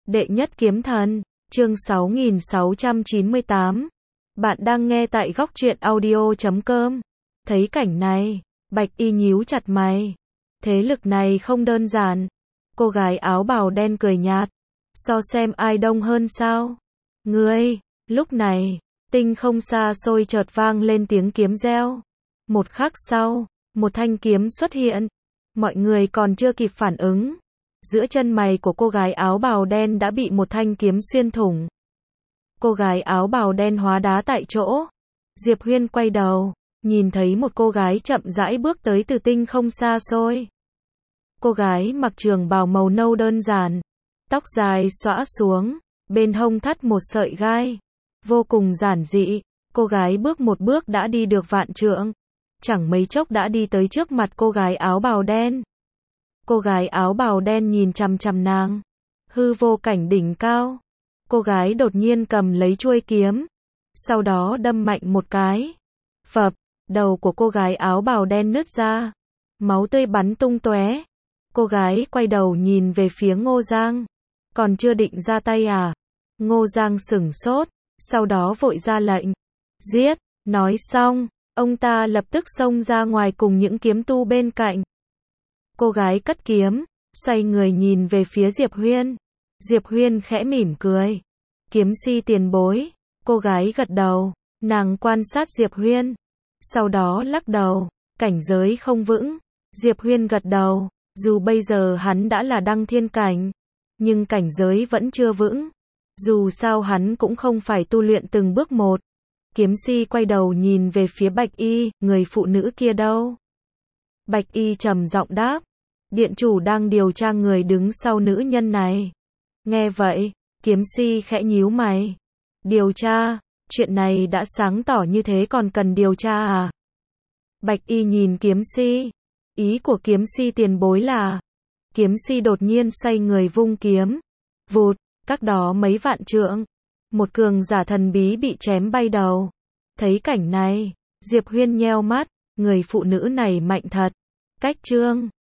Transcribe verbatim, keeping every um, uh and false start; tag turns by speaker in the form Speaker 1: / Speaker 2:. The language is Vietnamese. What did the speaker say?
Speaker 1: Đệ nhất kiếm thần, chương sáu nghìn sáu trăm chín mươi tám. Bạn đang nghe tại góc truyện audio chấm com. Thấy cảnh này, Bạch Y nhíu chặt mày. Thế lực này không đơn giản. Cô gái áo bào đen cười nhạt. So xem ai đông hơn sao? Ngươi, lúc này, tinh không xa xôi chợt vang lên tiếng kiếm reo. Một khắc sau, một thanh kiếm xuất hiện. Mọi người còn chưa kịp phản ứng. Giữa chân mày của cô gái áo bào đen đã bị một thanh kiếm xuyên thủng. Cô gái áo bào đen hóa đá tại chỗ. Diệp Huyên quay đầu, nhìn thấy một cô gái chậm rãi bước tới từ tinh không xa xôi. Cô gái mặc trường bào màu nâu đơn giản, tóc dài xõa xuống, bên hông thắt một sợi gai. Vô cùng giản dị, cô gái bước một bước đã đi được vạn trượng. Chẳng mấy chốc đã đi tới trước mặt cô gái áo bào đen. Cô gái áo bào đen nhìn chằm chằm nàng. Hư vô cảnh đỉnh cao. Cô gái đột nhiên cầm lấy chuôi kiếm. Sau đó đâm mạnh một cái. Phập, đầu của cô gái áo bào đen nứt ra. Máu tươi bắn tung tóe. Cô gái quay đầu nhìn về phía Ngô Giang. Còn chưa định ra tay à? Ngô Giang sửng sốt, sau đó vội ra lệnh. Giết, nói xong, ông ta lập tức xông ra ngoài cùng những kiếm tu bên cạnh. Cô gái cất kiếm, xoay người nhìn về phía Diệp Huyên. Diệp Huyên khẽ mỉm cười. Kiếm si tiền bối. Cô gái gật đầu, nàng quan sát Diệp Huyên. Sau đó lắc đầu, cảnh giới không vững. Diệp Huyên gật đầu, dù bây giờ hắn đã là đăng thiên cảnh, nhưng cảnh giới vẫn chưa vững. Dù sao hắn cũng không phải tu luyện từng bước một. Kiếm si quay đầu nhìn về phía Bạch Y, người phụ nữ kia đâu? Bạch Y trầm giọng đáp. Điện chủ đang điều tra người đứng sau nữ nhân này. Nghe vậy, kiếm si khẽ nhíu mày. Điều tra? Chuyện này đã sáng tỏ như thế còn cần điều tra à? Bạch Y nhìn kiếm si. Ý của kiếm si tiền bối là... Kiếm si đột nhiên xoay người vung kiếm. Vụt, cách đó mấy vạn trượng. Một cường giả thần bí bị chém bay đầu. Thấy cảnh này, Diệp Huyên nheo mắt. Người phụ nữ này mạnh thật. Cách chương